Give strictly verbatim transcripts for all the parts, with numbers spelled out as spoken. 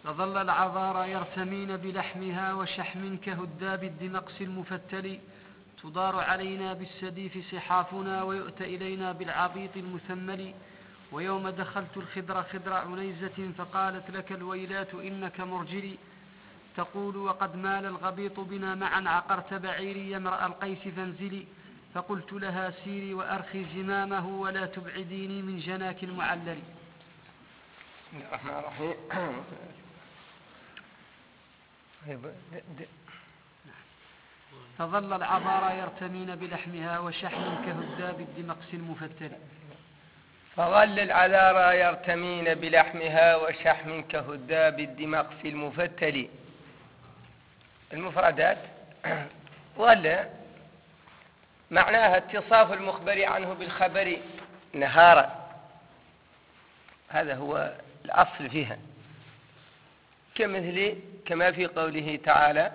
فظل العذارى يرتمين بلحمها وشحم كهداب الدمقس المفتل تدار علينا بالسديف صحافنا ويؤتى إلينا بالعبيط المثمل ويوم دخلت الخدر خدر عنيزة فقالت لك الويلات إنك مرجلي تقول وقد مال الغبيط بنا معا عقرت بعيري يا امرأ القيس فانزلي فقلت لها سيري وأرخي زمامه ولا تبعديني من جناك المعلل. بسم الله الرحمن الرحيم. فظل العذارى يرتمين بلحمها وشحم كهداب الدمقس المفتل فظل العذارى يرتمين بلحمها وشحم كهداب الدمقس المفتل. المفردات ظل معناها اتصاف المخبر عنه بالخبر نهارا، هذا هو الأصل فيها، كمثل كما في قوله تعالى،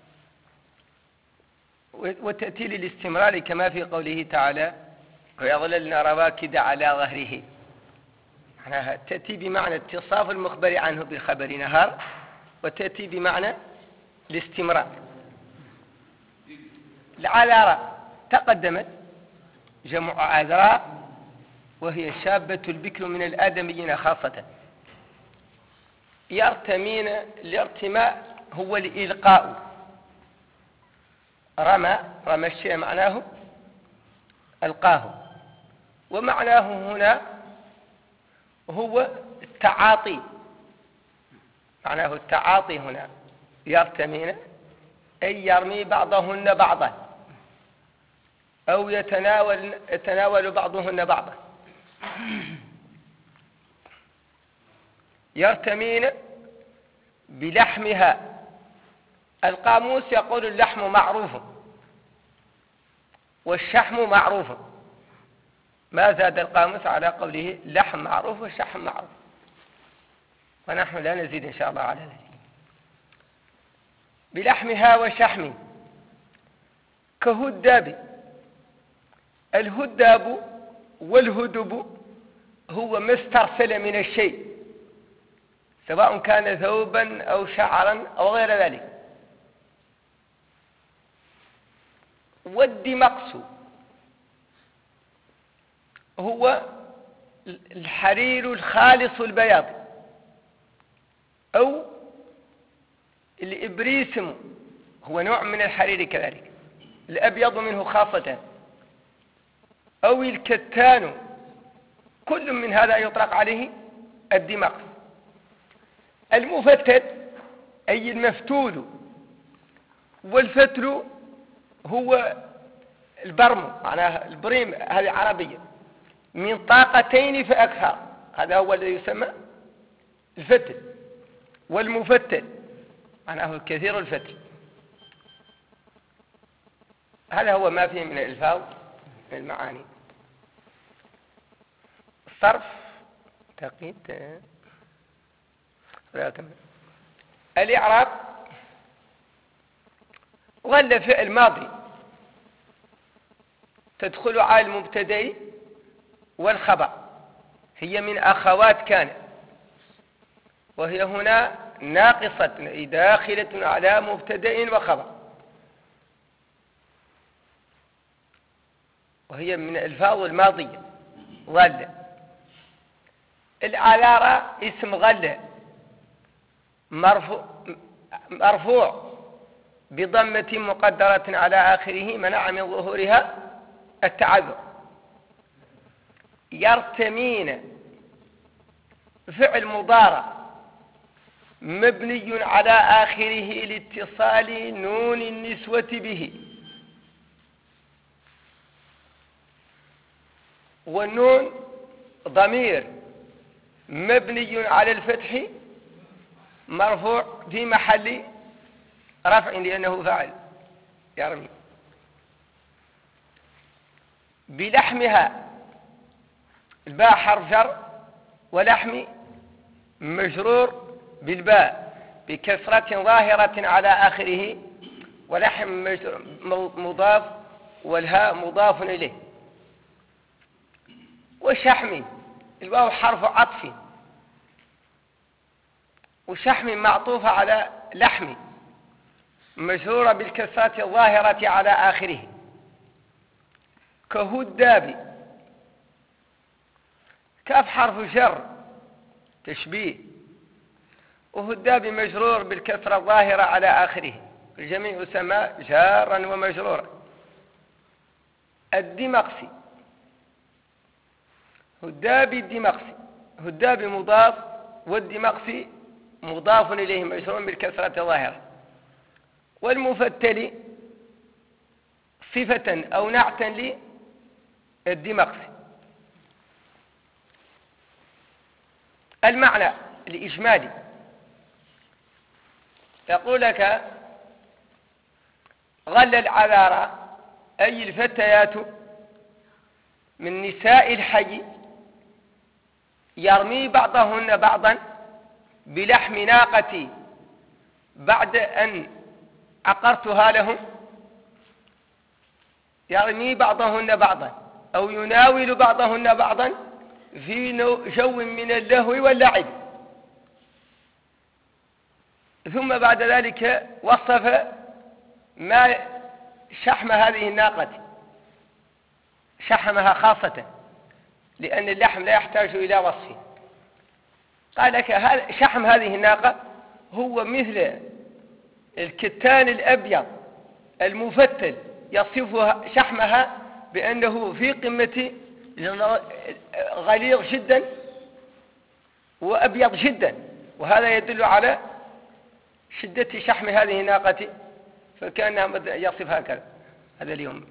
وتأتي للاستمرار كما في قوله تعالى ويظللن رواكد على ظهره، معناها تأتي بمعنى اتصاف المخبر عنه بالخبر نهار، وتأتي بمعنى الاستمرار. العذراء تقدمت جمع عذراء، وهي الشابة البكر من الآدميين خاصة. يرتمين، الارتماء هو الإلقاء، رمى رمى الشيء معناه ألقاه، ومعناه هنا هو التعاطي، معناه التعاطي هنا. يرتمين أي يرمي بعضهن بعضا، أو يتناول يتناول بعضهن بعضا. يرتمين بلحمها. القاموس يقول اللحم معروف والشحم معروف، ما زاد القاموس على قوله اللحم معروف والشحم معروف، ونحن لا نزيد إن شاء الله على ذلك. بلحمها وشحم كهداب. الهداب والهدب هو ما استرسل من الشيء، سواء كان ثوبا أو شعرا أو غير ذلك. والدمقس هو الحرير الخالص البياض، أو الإبريسم هو نوع من الحرير كذلك، الأبيض منه خاصة، أو الكتان، كل من هذا يطلق عليه الدمقس. المفتل أي المفتول، والفتل هو البرم، معناها البريم، هذه عربية، من طاقتين فأكثر، هذا هو الذي يسمى الفتل. والمفتل معناه كثير الفتل. هذا هو ما فيه من الألفاظ من المعاني. الصرف تقييد الإعراب ظل فعل ماضي تدخل على المبتدأ والخبر، هي من أخوات كان، وهي هنا ناقصة داخلة على مبتدأ وخبر، وهي من الألفاظ الماضية. ظل العذارى اسم غل مرفوع, مرفوع بضمة مقدرة على آخره منع من ظهورها التعذر. يرتمين فعل مضارع مبني على آخره لاتصال نون النسوة به، والنون ضمير مبني على الفتح مرفوع في محل رفع لأنه فاعل يرمي. بلحمها الباء حرف جر، ولحم مجرور بالباء بكسرة ظاهرة على آخره، ولحم مضاف والهاء مضاف إليه. وشحم الواو حرف عطف وشحم معطوفة على لحم مجرورة بالكسرة الظاهرة على آخره، كهداب. كاف حرف جر تشبيه، وهداب مجرور بالكسرة الظاهرة على آخره، الجميع يسمى جارا ومجرورا. الدمقسي، هداب الدمقسي، هداب مضاف والدمقسي مضاف إليه مجرور بالكسرة الظاهرة. والمفتل صفة أو نعتا للدمقسي. المعنى الإجمالي يقول لك: غل العذارى أي الفتيات من نساء الحي يرمي بعضهن بعضا بلحم ناقتي بعد أن عقرتها لهم. يرمي بعضهن بعضا أو يناول بعضهن بعضا في جو من اللهو واللعب. ثم بعد ذلك وصف ما شحم هذه الناقة، شحمها خاصة لأن اللحم لا يحتاج إلى وصف. قال لك شحم هذه الناقة هو مثل الكتان الأبيض المفتل، يصف شحمها بأنه في قمة غليظ جدا وأبيض جدا، وهذا يدل على شدة شحم هذه الناقة، فكان يصف هكذا هذا اليوم.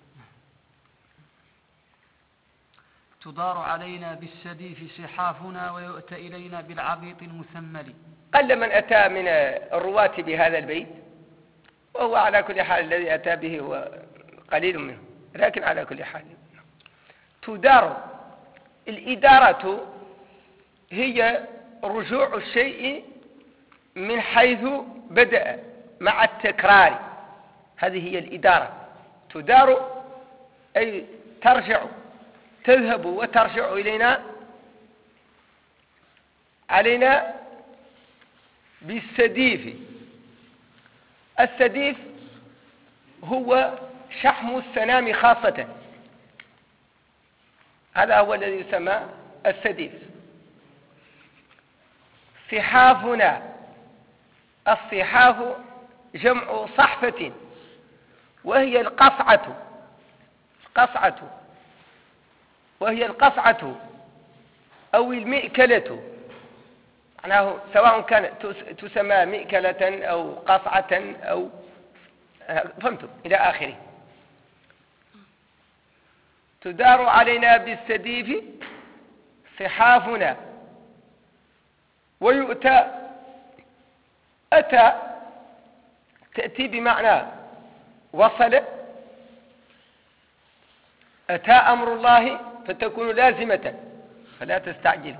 تدار علينا بالسديف صحافنا ويؤتى إلينا بالعبيط المثمل. قل من أتى من الرواة بهذا البيت، وهو على كل حال الذي أتى به هو قليل منه، لكن على كل حال. تدار، الإدارة هي رجوع الشيء من حيث بدأ مع التكرار، هذه هي الإدارة. تدار أي ترجع، تذهب وترجع إلينا علينا بالسديف. السديف هو شحم السنام خاصة، هذا هو الذي يسمى السديف. صحافنا، الصحاف جمع صحفة وهي القصعة، قصعة وهي القصعة أو المئكلة، معناه سواء كانت تسمى مئكلة أو قصعة أو فهمتم إلى آخره. تدار علينا بالسديف صحافنا ويؤتى، أتى تأتي بمعنى وصل، أتى أمر الله فتكون لازمة فلا تستعجل،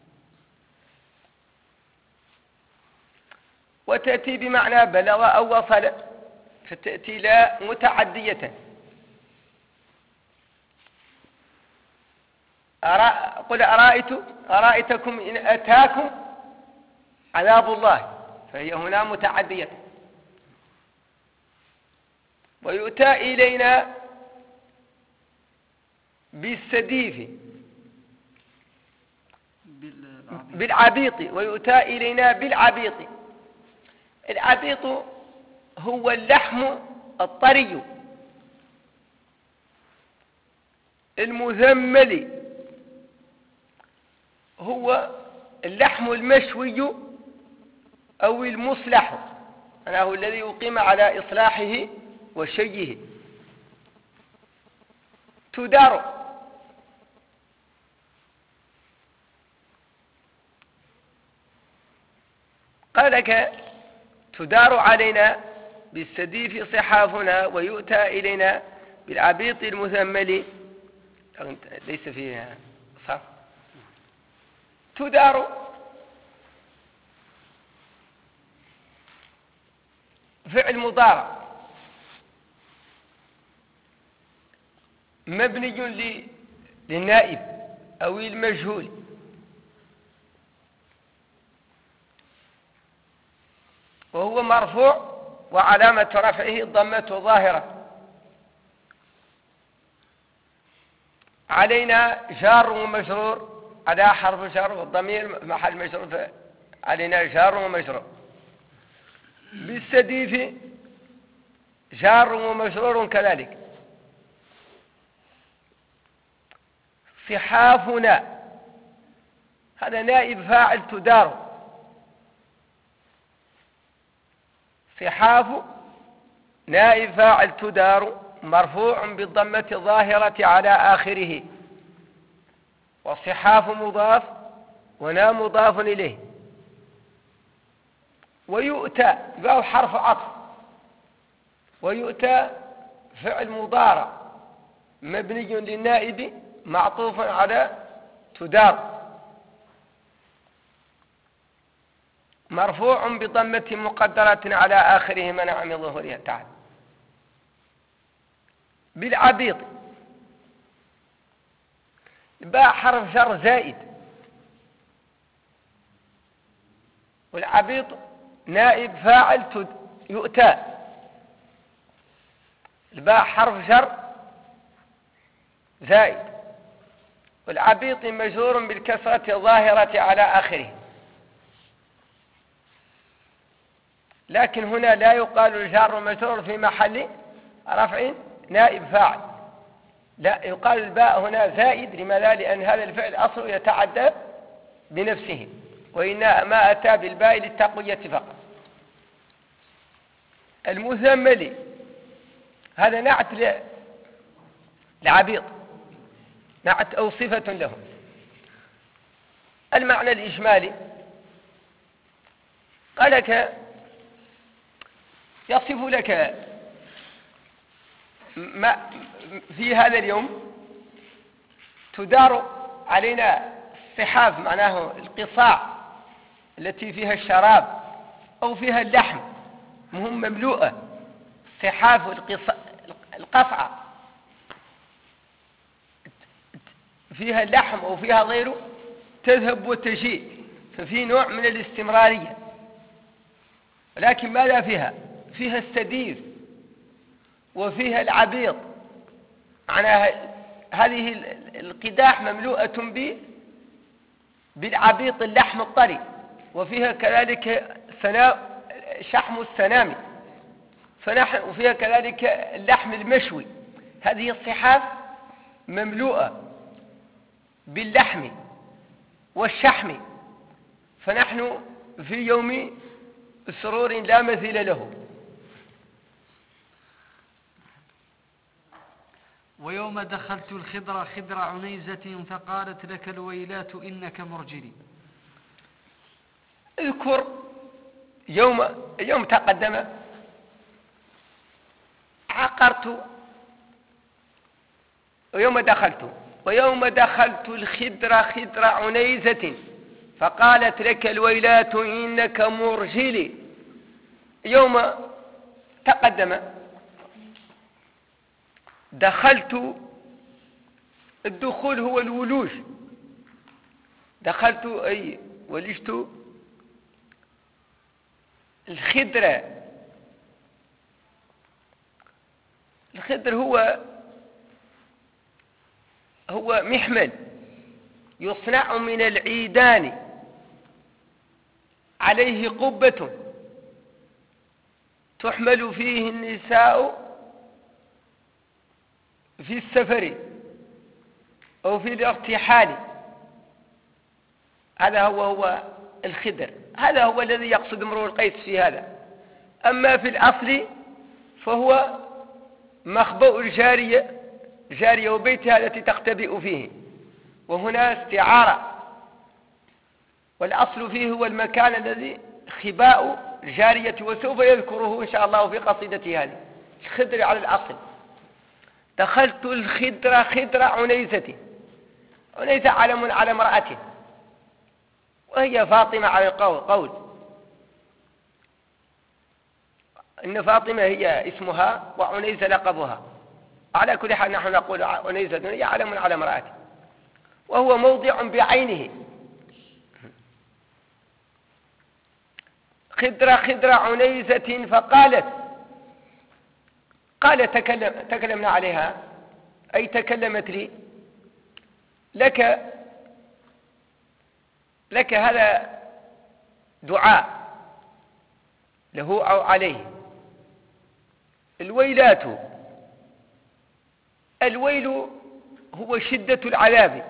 وتأتي بمعنى بلغ أو وصل فتأتي لا متعدية. قل أرأيت أرأيتكم إن أتاكم عذاب الله، فهي هنا متعدية. ويؤتى إلينا بالسديف بالعبيط، ويؤتى إلينا بالعبيط. العبيط هو اللحم الطري المذمل، هو اللحم المشوي أو المصلح، أنه الذي يقيم على إصلاحه وشيه. تدار، قال لك تدار علينا بالسديف صحافنا ويؤتى إلينا بالعبيط المثمل، ليس فيها صح. تدار فعل مضارع مبني للنائب أو المجهول، وهو مرفوع وعلامة رفعه الضمة ظاهرة. علينا جار ومجرور، على حرف جر والضمير محل مجرور، علينا جار ومجرور. بالسديف جار ومجرور كذلك. صحافنا هذا نائب فاعل تدار. صحاف نائب فاعل تدار مرفوع بالضمة الظاهرة على آخره، والصحاف مضاف ونا مضاف إليه. ويؤتى يبقى حرف عطف، ويؤتى فعل مضارع مبني للنائب معطوف على تدار مرفوع بضمة مقدرة على آخره منع من ظهورها تعالى. بالعبيط باء حرف جر زائد، والعبيط نائب فاعل يؤتى. الباء حرف جر زائد، والعبيط مجرور بالكسرة الظاهرة على آخره. لكن هنا لا يقال الجار والمجرور في محل رفع نائب فاعل، لا يقال الباء هنا زائد. لماذا؟ لأن هذا الفعل أصله يتعدى بنفسه، وإنما أتى بالباء للتقوية فقط. المثمل هذا نعت لعبيط، نعت أو صفة له. المعنى الإجمالي قال لك يصف لك ما في هذا اليوم تدار علينا الصحاف، معناه القصاع التي فيها الشراب أو فيها اللحم، مهم مملوءة. الصحاف القصعة فيها اللحم أو فيها غيره تذهب وتجيء، ففي نوع من الاستمرارية. ولكن ماذا فيها؟ فيها السديف وفيها العبيط، معناها هذه القداح مملوءة ب بالعبيط اللحم الطري، وفيها كذلك شحم السنامي، وفيها كذلك اللحم المشوي. هذه الصحاف مملوءة باللحم والشحم، فنحن في يوم سرور لا مثيل له. ويوم دخلت الخضر خضر عنيزة فقالت لك الويلات إنك مرجلي. اذكر يوم يوم تقدم عقرت، ويوم دخلت ويوم دخلت الخضر خضر عنيزة فقالت لك الويلات إنك مرجلي. يوم تقدم دخلت، الدخول هو الولوج، دخلت أي ولجت الخضر. الخضر هو هو محمل يصنع من العيدان، عليه قبة تحمل فيه النساء في السفر أو في الارتحال. هذا هو هو الخضر، هذا هو الذي يقصد امرؤ القيس في هذا. أما في الأصل فهو مخبأ الجارية، جارية وبيتها التي تختبئ فيه، وهنا استعارة، والأصل فيه هو المكان الذي خباء الجارية، وسوف يذكره إن شاء الله في قصيدته هذه. الخضر على الأصل. دخلت الخضر خضر عنيزة، عنيزة علم على امرأة، وهي فاطمة على القول قول إن فاطمة هي اسمها وعنيزة لقبها. على كل حال نحن نقول عنيزة هي علم على امرأة، وهو موضع بعينه. خضر خضر عنيزة فقالت، قال تكلم تكلمنا عليها، أي تكلمت لي، لك لك هذا دعاء له أو عليه. الويلات، الويل هو شدة العذاب.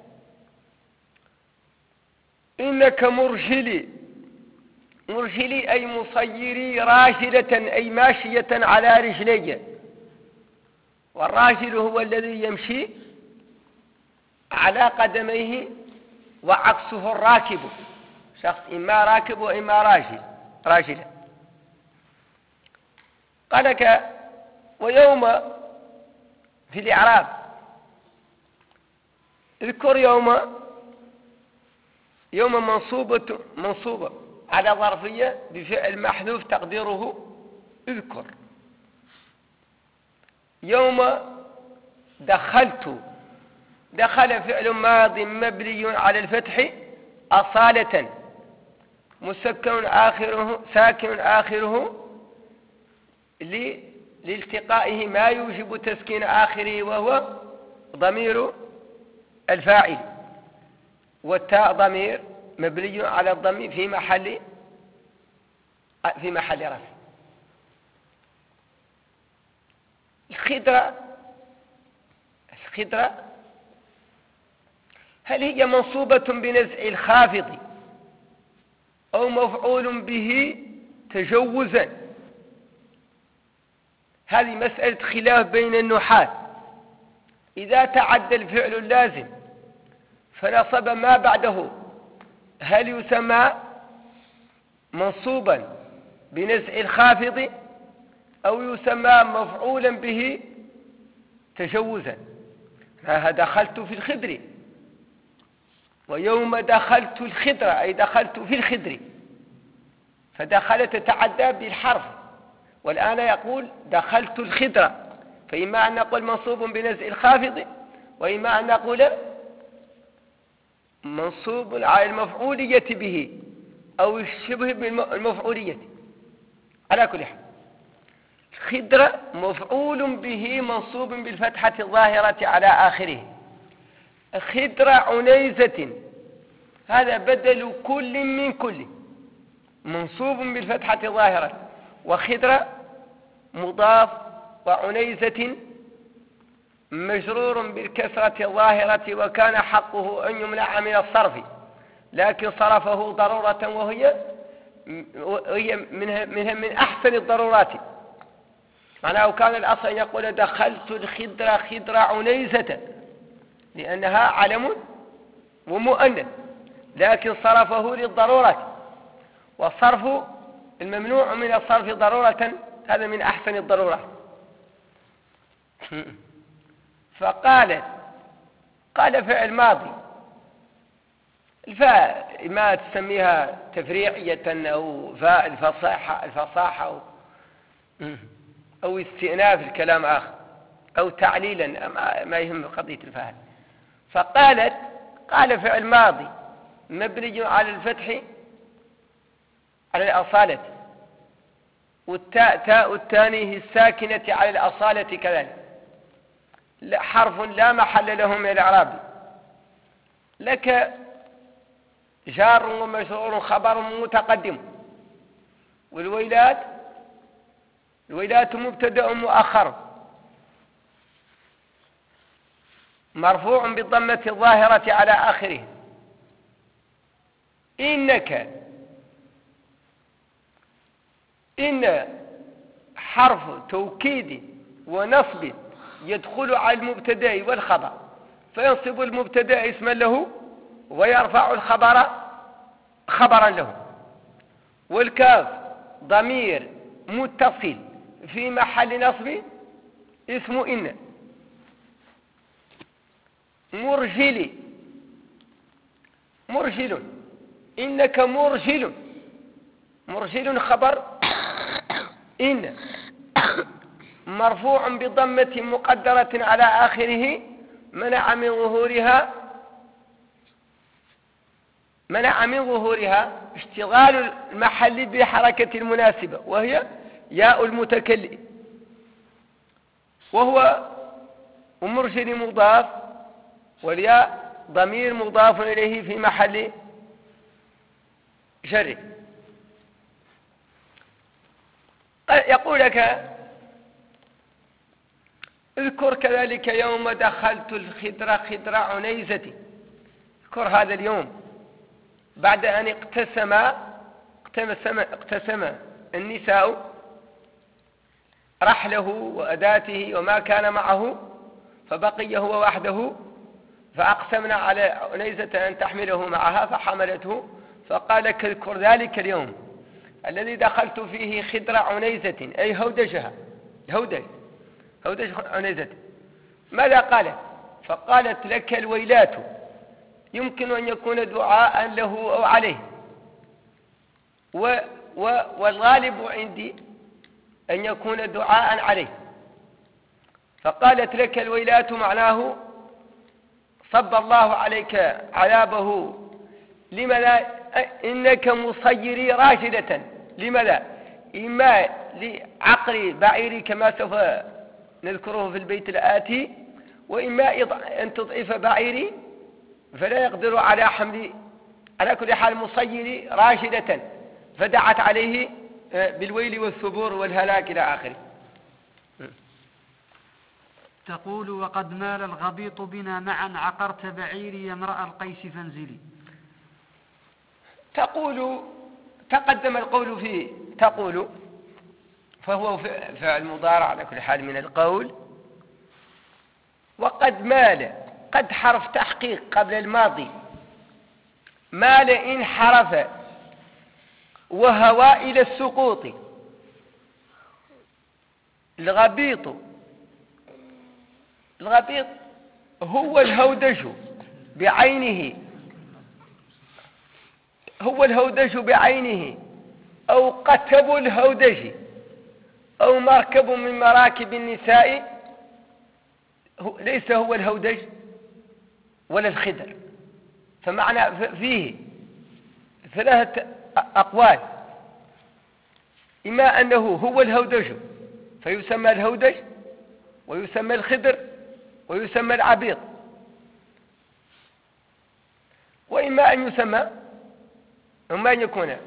إنك مرجلي، مرجلي أي مصيري راجلة أي ماشية على رجلي، والراجل هو الذي يمشي على قدميه وعكسه الراكب، شخص إما راكب وإما راجل راجلا. قالك ويوم في الإعراب اذكر يوم، يوم منصوبة منصوبة على ظرفية بفعل محذوف تقديره اذكر. يوم دخلت، دخل فعل ماض مبني على الفتح أصالة، مسكن آخره ساكن آخره لالتقائه ما يوجب تسكين آخره وهو ضمير الفاعل، والتاء ضمير مبني على الضم في محل في محل رفع. الخضرة، الخضرة هل هي منصوبة بنزع الخافض أو مفعول به تجوزا؟ هذه مسألة خلاف بين النحاة. إذا تعدى الفعل اللازم فنصب ما بعده هل يسمى منصوبا بنزع الخافض أو يسمى مفعولا به تجوزا؟ دخلت في الخضر، ويوم دخلت الخضر أي دخلت في الخضر، فدخل تتعدى بالحرف، والآن يقول دخلت الخضر، فإما أن نقول منصوب بنزع الخافض، وإما أن نقول منصوب على المفعولية به أو الشبه بالمفعولية. على كل حال خضر مفعول به منصوب بالفتحة الظاهرة على آخره. خضر عنيزة هذا بدل كل من كل، منصوب بالفتحة الظاهرة، وخضر مضاف، وعنيزة مجرور بالكسرة الظاهرة، وكان حقه أن يمنع من الصرف لكن صرفه ضرورة، وهي وهي منها منها من أحسن الضرورات. معناه كان الأصل أن يقول دخلت الخضر خضر عنيزة لأنها علم ومؤنث، لكن صرفه للضرورة، والصرف الممنوع من الصرف ضرورة هذا من أحسن الضرورات. فقال، قال فعل ماضي، الفاء ما تسميها تفريعية أو فاء الفصاحة الفصاحة أو, أو استئناف الكلام آخر أو تعليلا، ما يهم قضية الفاء. فقالت، قال فعل ماضي مبني على الفتح على الأصالة، والتاء تاء التانيه الساكنة على الأصالة كذلك، حرف لا محل له من الإعراب. لك جار ومجرور خبر متقدم، والويلات الويلات مبتدأ مؤخر مرفوع بالضمة الظاهرة على آخره. إنك، إن حرف توكيد ونصب يدخل على المبتدأ والخبر، فينصب المبتدأ اسما له ويرفع الخبر خبرا له. والكاف ضمير متصل في محل نصب اسم إن. مرجل، مرجل، إنك مرجل، مرجل خبر إن مرفوع بضمة مقدرة على آخره منع من ظهورها منع من ظهورها اشتغال المحل بحركة المناسبة وهي ياء المتكلم، وهو ومرسل مضاف والياء ضمير مضاف إليه في محل جر. يقول لك اذكر كذلك يوم دخلت الخدر خدر عنيزتي. اذكر هذا اليوم بعد أن اقتسم اقتسم, اقتسم النساء رحله وأداته وما كان معه، فبقي هو وحده، فأقسمنا على عنيزة أن تحمله معها فحملته، فقال اذكر ذلك اليوم الذي دخلت فيه خدر عنيزة، أي هودجها، هودج هودج عنيزة. ماذا قالت؟ فقالت لك الويلات، يمكن أن يكون دعاء له أو عليه، و و والغالب عندي أن يكون دعاء عليه. فقالت لك الويلات معناه صب الله عليك عذابه، لماذا؟ إنك مصيري راشدة. لماذا؟ إما لعقر بعيري كما سوف نذكره في البيت الآتي، وإما أن تضعف بعيري فلا يقدر على حمل، على كل حال مصيري راشدة، فدعت عليه بالويل والثبور والهلاك إلى آخره. تقول وقد مال الغبيط بنا معا، عقرت بعيري يا امرأ القيس فانزلي. تقول تقدم القول فيه تقول، فهو فعل مضارع على كل حال من القول. وقد مال، قد حرف تحقيق قبل الماضي، مال إن حرف وهوى إلى السقوط. الغبيط الغبيط هو الهودج بعينه، هو الهودج بعينه، أو قتب الهودج، أو مركب من مراكب النساء، ليس هو الهودج ولا الخدر. فمعنى فيه ثلاثة أقوال: إما أنه هو الهودج فيسمى الهودج، ويسمى الخدر، ويسمى العبيط، وإما أن يسمى وإما أن يكون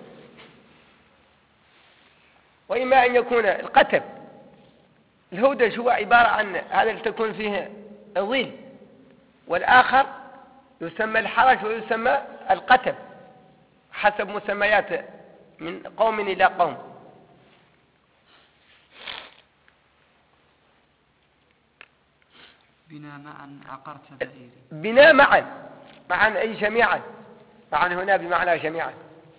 وإما أن يكون القتب. الهودج هو عبارة عن هذا اللي تكون فيه ظل، والآخر يسمى الحرج ويسمى القتب حسب مسميات من قوم إلى قوم. بنا معا عقرت بعيري. بنا معا، معا أي جميعا، معا هنا بمعنى جميعا.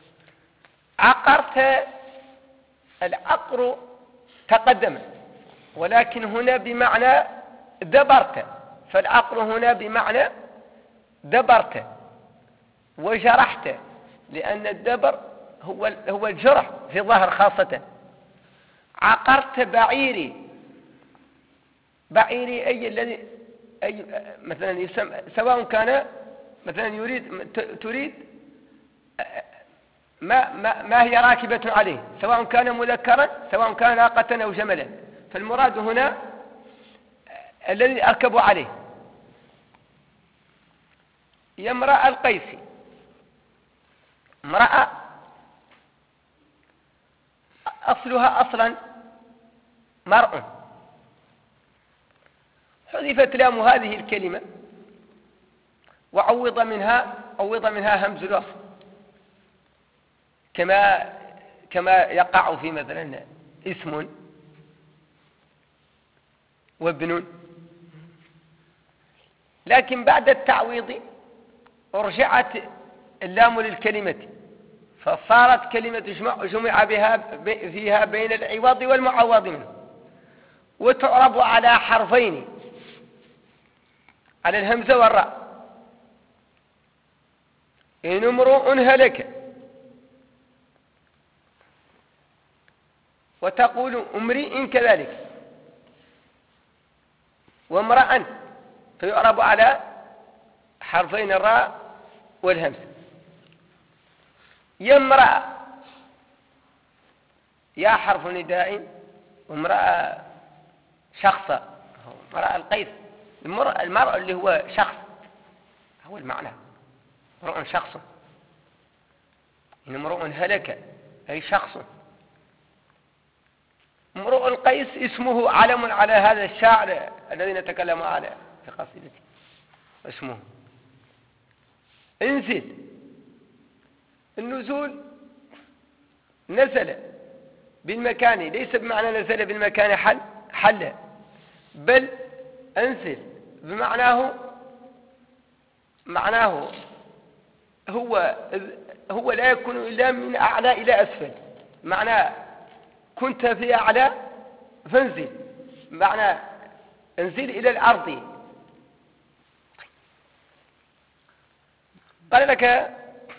عقرت، العقر تقدم، ولكن هنا بمعنى دبرت، فالعقر هنا بمعنى دبرت وجرحت، لأن الدبر هو هو الجرح في الظهر خاصة. عقرت بعيري، بعيري أي الذي أي مثلا يسمى، سواء كان مثلا يريد تريد ما, ما, ما هي راكبة عليه، سواء كان مذكرا سواء كان ناقة أو جملا، فالمراد هنا الذي أركب عليه. يا امرأة القيس، امرأة أصلها أصلا مرء، حذفت لام هذه الكلمة وعوض منها عوض منها همز الوصل، كما كما يقع في مثلا اسم وابن. لكن بعد التعويض رجعت اللام للكلمة، فصارت كلمة جمع بها فيها بين العوض والمعوض منه، وتعرب على حرفين، على الهمزة والراء. إن امرؤ هلك، وتقول امرئ كذلك، وامرأ، فيعرب على حرفين الراء والهمزة. يا امرأة، يا حرف نداء، وامرأة شخصة، امرأة القيس، المرء اللي هو شخص، هو المعنى امرؤ شخص، إن امرؤ هلك أي شخص. امرؤ القيس اسمه علم على هذا الشاعر الذي نتكلم عليه في قصيدته، اسمه. انزل، النزول نزل بالمكان، ليس بمعنى نزل بالمكان حل حل، بل انزل بمعناه معناه هو هو لا يكون إلا من أعلى إلى أسفل، معناه كنت في أعلى فانزل، معناه انزل إلى الأرض. قال لك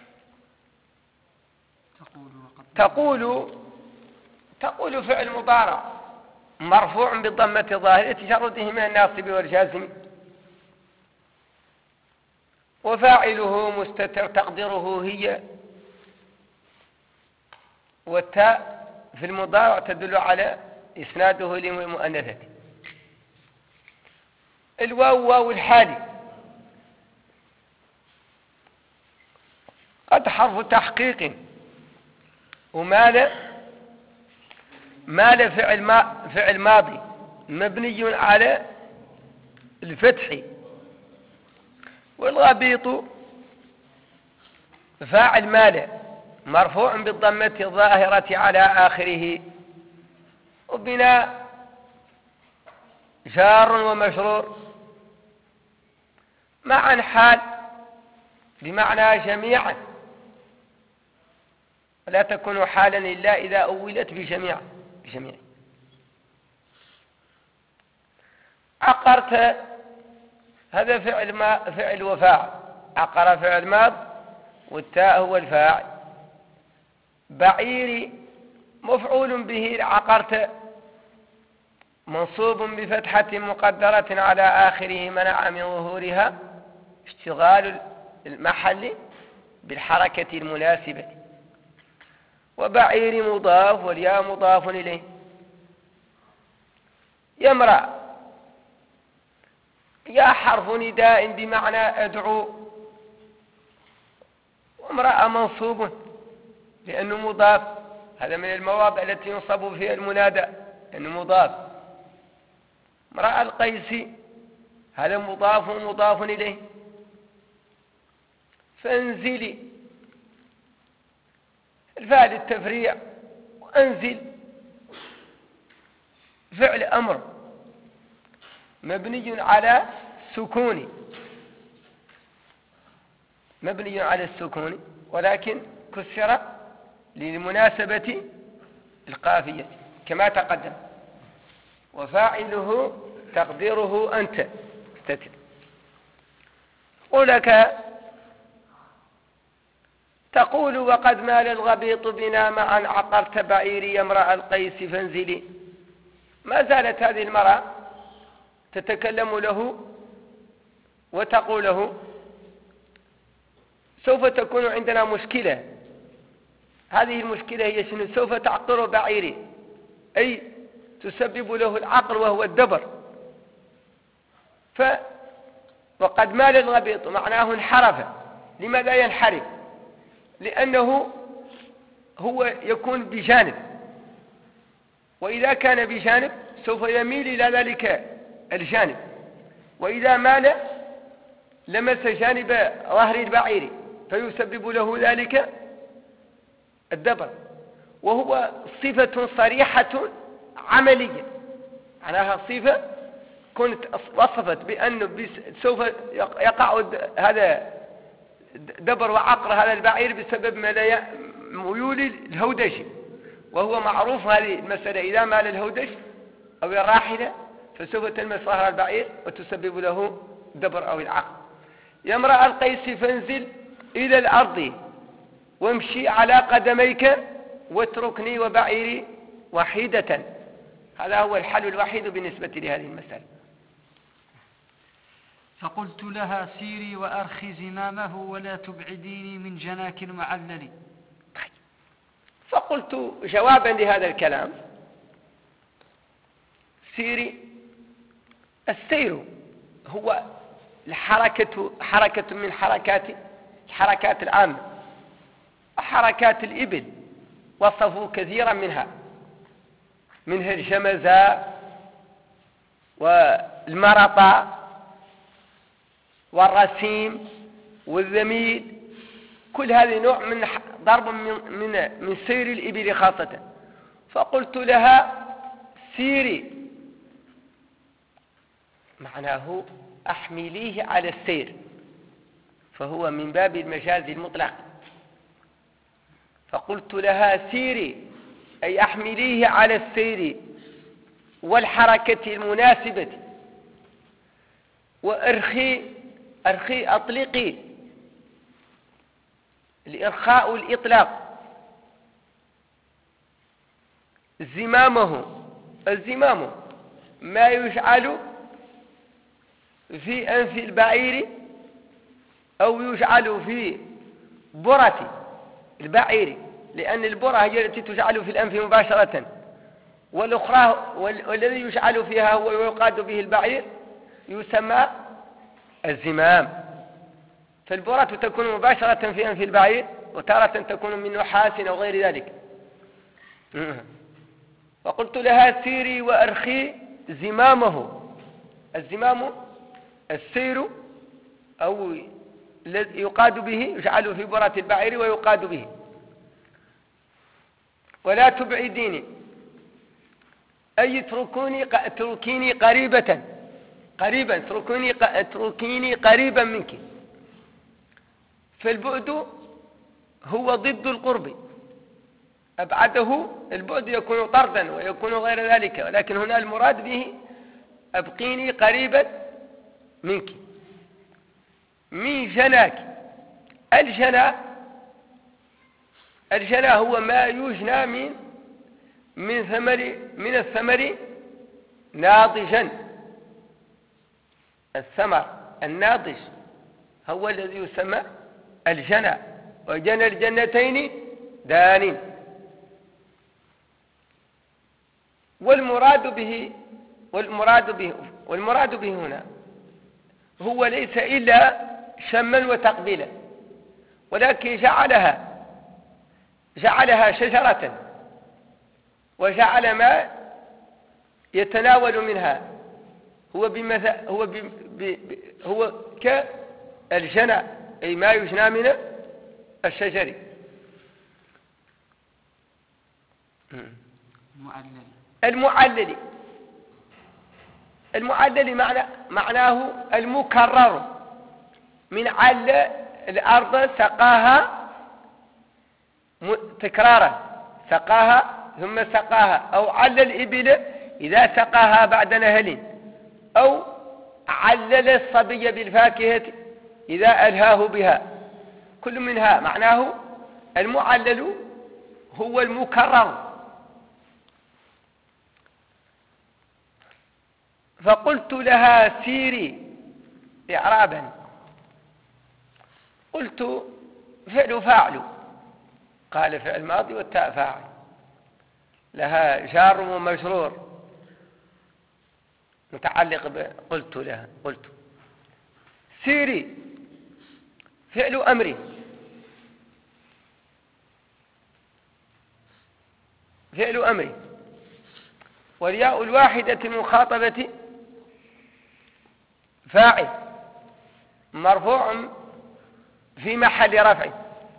تقول تقول فعل مضارع مرفوع بالضمة الظاهرة تجرده من الناصب والجازم، وفاعله مستتر تقديره هي، والتاء في المضارع تدل على إسناده للمؤنثة. الواو واو الحال، قد حرف تحقيق، ومال مال فعل ما فعل ماضي مبني على الفتح، والغبيط فاعل مال مرفوع بالضمة الظاهرة على آخره، وبناء جار ومجرور، معا حال بمعنى جميعا، لا تكون حالا إلا إذا أولت بجميع بجميع. عقرت هذا فعل ما فعل وفاعل، عقر فعل ماض والتاء هو الفاعل. بعيري مفعول به، عقرت منصوب بفتحة مقدرة على آخره منع من ظهورها اشتغال المحل بالحركة المناسبة. وبعير مضاف والياء مضاف إليه. يمرأ يا حرف نداء بمعنى أدعو، وامرأة منصوب لأنه مضاف، هذا من المواضع التي ينصب فيها المنادى لأنه مضاف. امرأة القيس هذا مضاف ومضاف إليه. فانزلي الفعل التفريع، وأنزل فعل أمر مبني على السكون، مبني على السكون ولكن كسر للمناسبة القافية كما تقدم. وفاعله تقديره أنت استتر. قولك تقول وقد مال الغبيط بنا معا عقرت بعيري امرأ القيس فانزلي. ما زالت هذه المرأة تتكلم له وتقول له سوف تكون عندنا مشكلة. هذه المشكلة هي شنو؟ سوف تعقر بعيري، أي تسبب له العقر وهو الدبر. ف وقد مال الغبيط معناه انحرف. لماذا ينحرف؟ لأنه هو يكون بجانب، وإذا كان بجانب سوف يميل إلى ذلك الجانب، وإذا مال لمس جانب ظهر البعير فيسبب له ذلك الدبر، وهو صفة صريحة عملية، معناها صفة كنت وصفت بأنه سوف يقع هذا دبر وعقر هذا البعير بسبب ميول الهودج، وهو معروف هذه المسألة، إذا مال الهودج أو الراحلة فسوف تلمس ظهر البعير وتسبب له دبر أو العقر. يا امرأ القيس فانزل إلى الأرض وامشي على قدميك واتركني وبعيري وحيدة. هذا هو الحل الوحيد بالنسبة لهذه المسألة. فقلت لها سيري وأرخي زمامه ولا تبعديني من جناك المعلل. فقلت جوابا لهذا الكلام: سيري. السير هو الحركة حركة من حركات الحركات العامة، حركات الإبل وصفوا كثيرا منها، منها الجمزاء والمرطة والرسيم والذميل، كل هذه نوع من ضرب من, من, من سير الإبل خاصة. فقلت لها: سيري، معناه أحمليه على السير، فهو من باب المجاز المطلق. فقلت لها: سيري، أي أحمليه على السير والحركة المناسبة، وأرخي أرخي أطلقي، الإرخاء الإطلاق. زمامه، الزمام ما يجعل في أنف البعير أو يجعل في برة البعير، لأن البرة هي التي تجعل في الأنف مباشرة، والأخرى والذي يجعل فيها هو ويقاد به البعير يسمى الزمام. فالبرة تكون مباشرة في أنف البعير، وتارة تكون من نحاس أو غير ذلك. وقلت لها: سيري وأرخي زمامه. الزمام السير أو الذي يقاد به، يجعل في برة البعير ويقاد به. ولا تبعديني، أي اتركوني اتركيني قريبة قريبا اتركوني اتركيني قريبا منك. فالبعد هو ضد القرب، أبعده البعد يكون طردا ويكون غير ذلك، ولكن هنا المراد به أبقيني قريبا منك. من جناك، الجنى الجنى هو ما يجنى من من ثمر من الثمر ناضجا. الثمر الناضج هو الذي يسمى الجنى. وجنى الجنتين دان. والمراد به والمراد به والمراد به هنا هو ليس إلا شما وتقبيلا، ولكن جعلها جعلها شجرة، وجعل ما يتناول منها هو بمثل هو ب... ب... هو كالجنى، أي ما يجنى من الشجر. المعلل المعلل المعلل معنى معناه المكرر، من عل الأرض سقاها تكرارا، سقاها ثم سقاها، أو عل الإبل إذا سقاها بعد نهل، أو علل الصبي بالفاكهة إذا ألهاه بها. كل منها معناه المعلل هو المكرر. فقلت لها: سيري. إعرابا: قلت فعل فاعل، قال فعل ماضي والتاء فاعل، لها جار ومجرور متعلق ب قلت لها. قلت سيري فعل أمري، فعل أمري، والياء الواحدة المخاطبة فاعل مرفوع في محل رفع.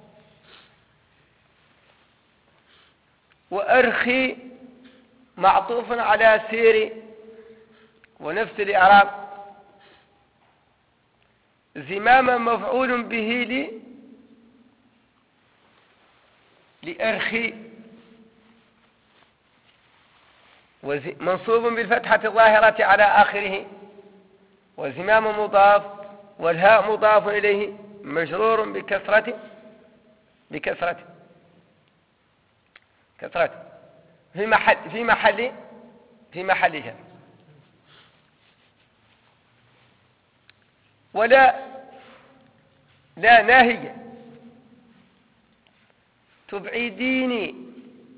وأرخي معطوف على سيري ونفس الإعراب. زماما مفعول به لي لأرخي، منصوب بالفتحة الظاهرة على آخره، وزمام مضاف، والهاء مضاف إليه مجرور بكسرة بكسرة كسرة في محل في محل في محل جر. ولا لا ناهية تبعديني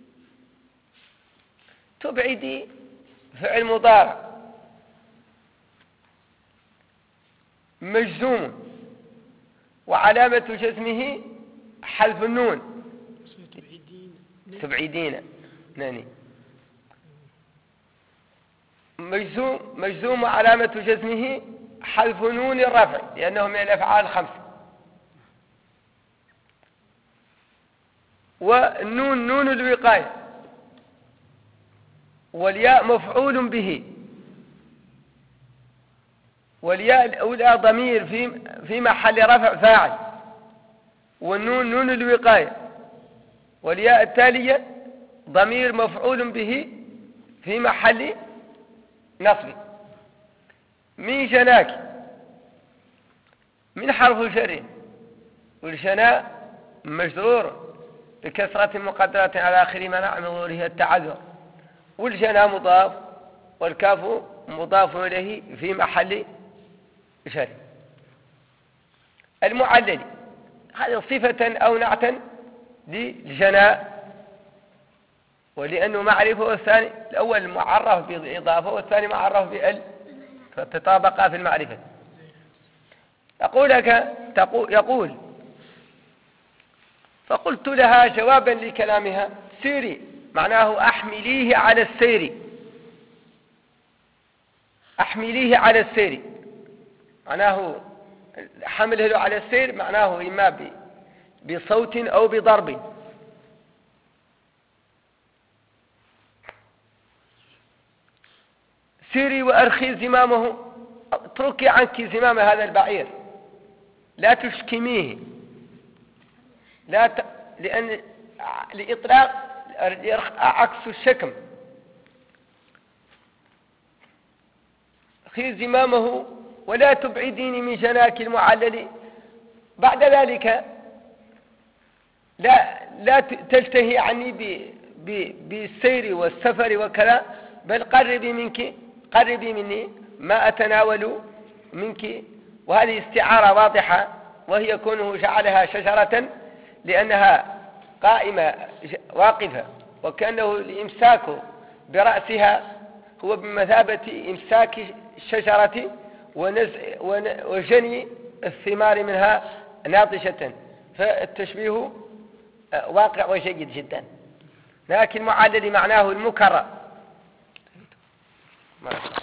تبعدي فعل مضارع مجزوم وعلامة جزمه حذف النون. تبعدين ناني مجزوم مجزوم وعلامة جزمه حذف نون الرفع لأنه من الأفعال الخمسة. والنون نون الوقاية، والياء مفعول به، والياء الأولى ضمير في في محل رفع فاعل، والنون نون الوقاية، والياء التالية ضمير مفعول به في محل نصب. من جناك من حرف جر، والجناء مجرور بكسرة مقدرة على آخر منع من ظهوره التعذر، والجناء مضاف والكاف مضاف إليه في محل جر. المعلل هذه صفة أو نعتا للجناء، ولأنه معرفة، والثاني الأول معرف بالإضافة والثاني معرف بال، فتطابقا في المعرفة. يقول لك يقول فقلت لها جوابا لكلامها سيري، معناه أحمليه على السير، أحمليه على السير معناه حمله على السير، معناه إما بصوت أو بضرب. سيري وأرخي زمامه، اتركي عنك زمام هذا البعير، لا تشكميه، لا ت... لأن لإطلاق عكس الشكم. خي زمامه ولا تبعديني من جناك المعلل. بعد ذلك لا لا تلتهي عني ب... ب... بالسير والسفر وكذا، بل قربي منك، قربي مني ما أتناول منك. وهذه استعارة واضحة، وهي كونه جعلها شجرة لأنها قائمة واقفة، وكأنه الإمساك برأسها هو بمثابة إمساك الشجرة وجني الثمار منها ناضجة، فالتشبيه واقع وجيد جدا. لكن معلل معناه المكرر.